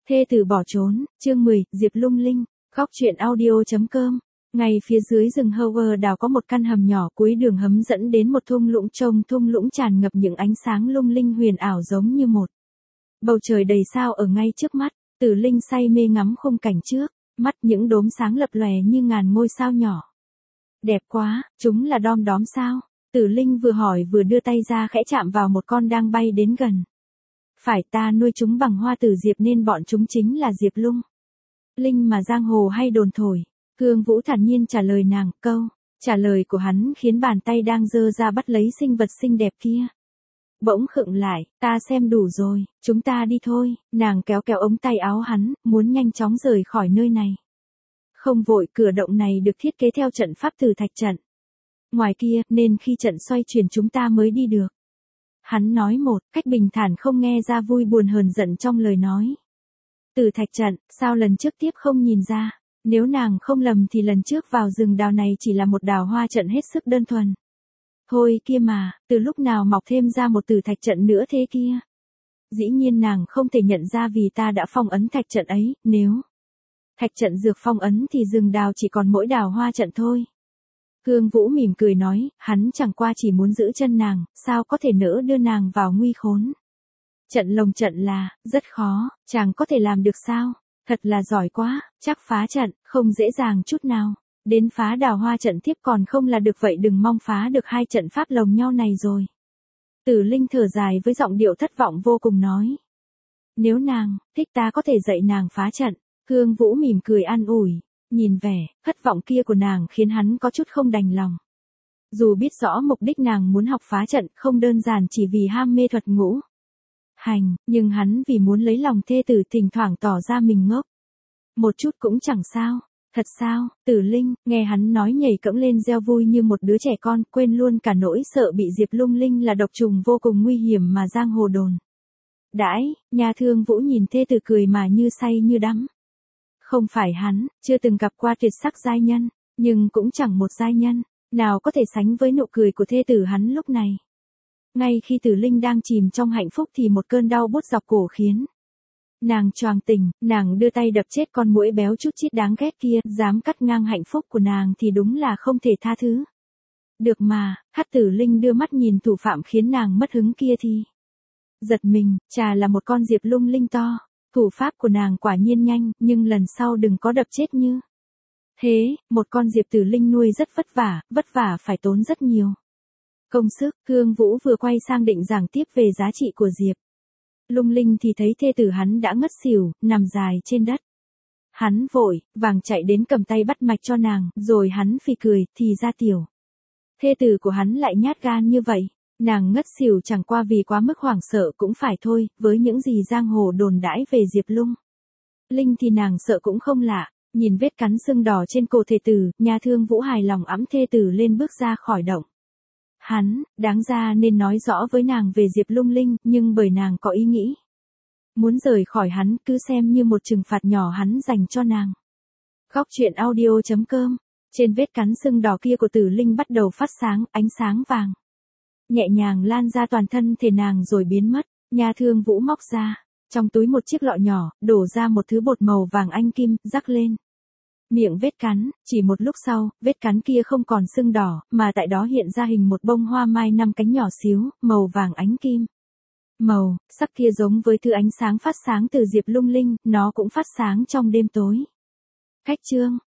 Thê tử bỏ trốn, chương 10, Diệp Lung Linh, góc truyện audio.com. Ngay phía dưới rừng Howard đào có một căn hầm nhỏ, cuối đường hầm dẫn đến một thung lũng trông thung lũng tràn ngập những ánh sáng lung linh huyền ảo giống như một bầu trời đầy sao ở ngay trước mắt. Tử Linh say mê ngắm khung cảnh trước, mắt những đốm sáng lập lòe như ngàn ngôi sao nhỏ. Đẹp quá, chúng là đom đóm sao? Tử Linh vừa hỏi vừa đưa tay ra khẽ chạm vào một con đang bay đến gần. Phải, ta nuôi chúng bằng hoa tử diệp nên bọn chúng chính là Diệp Lung Linh mà giang hồ hay đồn thổi. Cương Vũ thản nhiên trả lời nàng. Câu trả lời của hắn khiến bàn tay đang giơ ra bắt lấy sinh vật xinh đẹp kia bỗng khựng lại. Ta xem đủ rồi, chúng ta đi thôi. Nàng kéo kéo ống tay áo hắn, muốn nhanh chóng rời khỏi nơi này. Không vội, cửa động này được thiết kế theo trận pháp tử thạch trận ngoài kia, nên khi trận xoay chuyển chúng ta mới đi được. Hắn nói một cách bình thản, không nghe ra vui buồn hờn giận trong lời nói. Tử thạch trận, sao lần trước tiếp không nhìn ra? Nếu nàng không lầm thì lần trước vào rừng đào này chỉ là một đào hoa trận hết sức đơn thuần. Thôi kia mà, từ lúc nào mọc thêm ra một tử thạch trận nữa thế kia? Dĩ nhiên nàng không thể nhận ra vì ta đã phong ấn thạch trận ấy, nếu thạch trận dược phong ấn thì rừng đào chỉ còn mỗi đào hoa trận thôi. Cương Vũ mỉm cười nói, hắn chẳng qua chỉ muốn giữ chân nàng, sao có thể nỡ đưa nàng vào nguy khốn. Trận lồng trận là, rất khó, chàng có thể làm được sao? Thật là giỏi quá, chắc phá trận, không dễ dàng chút nào. Đến phá đào hoa trận tiếp còn không là được, vậy đừng mong phá được hai trận pháp lồng nhau này rồi. Tử Linh thở dài với giọng điệu thất vọng vô cùng nói. Nếu nàng thích ta có thể dạy nàng phá trận. Cương Vũ mỉm cười an ủi. Nhìn vẻ thất vọng kia của nàng khiến hắn có chút không đành lòng. Dù biết rõ mục đích nàng muốn học phá trận không đơn giản chỉ vì ham mê thuật ngũ hành, nhưng hắn vì muốn lấy lòng thê tử thỉnh thoảng tỏ ra mình ngốc. Một chút cũng chẳng sao. Thật sao? Tử Linh nghe hắn nói nhảy cẫng lên reo vui như một đứa trẻ con, quên luôn cả nỗi sợ bị Diệp Lung Linh là độc trùng vô cùng nguy hiểm mà giang hồ đồn đãi. Nhà Thương Vũ nhìn thê tử cười mà như say như đắm. Không phải hắn chưa từng gặp qua tuyệt sắc giai nhân, nhưng cũng chẳng một giai nhân nào có thể sánh với nụ cười của thê tử hắn lúc này. Ngay khi Tử Linh đang chìm trong hạnh phúc thì một cơn đau buốt dọc cổ khiến nàng choàng tỉnh. Nàng đưa tay đập chết con muỗi béo chút chít đáng ghét kia, dám cắt ngang hạnh phúc của nàng thì đúng là không thể tha thứ được mà. Hắc Tử Linh đưa mắt nhìn thủ phạm khiến nàng mất hứng kia thì giật mình, chà là một con Diệp Lung Linh to. Thủ pháp của nàng quả nhiên nhanh, nhưng lần sau đừng có đập chết như thế. Một con Diệp Tử Linh nuôi rất vất vả phải tốn rất nhiều công sức. Cương Vũ vừa quay sang định giảng tiếp về giá trị của Diệp Lung Linh thì thấy thê tử hắn đã ngất xỉu, nằm dài trên đất. Hắn vội vàng chạy đến cầm tay bắt mạch cho nàng, rồi hắn phì cười, thì ra tiểu thê tử của hắn lại nhát gan như vậy. Nàng ngất xỉu chẳng qua vì quá mức hoảng sợ cũng phải thôi, với những gì giang hồ đồn đãi về Diệp Lung Linh thì nàng sợ cũng không lạ. Nhìn vết cắn sưng đỏ trên cổ thê tử, nhà Thương Vũ hài lòng ẵm thê tử lên bước ra khỏi động. Hắn, đáng ra nên nói rõ với nàng về Diệp Lung Linh, nhưng bởi nàng có ý nghĩ muốn rời khỏi hắn, cứ xem như một trừng phạt nhỏ hắn dành cho nàng. Góc truyện audio.com. Trên vết cắn sưng đỏ kia của Tử Linh bắt đầu phát sáng, ánh sáng vàng nhẹ nhàng lan ra toàn thân thể nàng rồi biến mất. Nhà Thương Vũ móc ra trong túi một chiếc lọ nhỏ, đổ ra một thứ bột màu vàng ánh kim, rắc lên miệng vết cắn. Chỉ một lúc sau, vết cắn kia không còn sưng đỏ, mà tại đó hiện ra hình một bông hoa mai 5 cánh nhỏ xíu, màu vàng ánh kim. Màu sắc kia giống với thứ ánh sáng phát sáng từ Diệp Lung Linh, nó cũng phát sáng trong đêm tối. Cách chương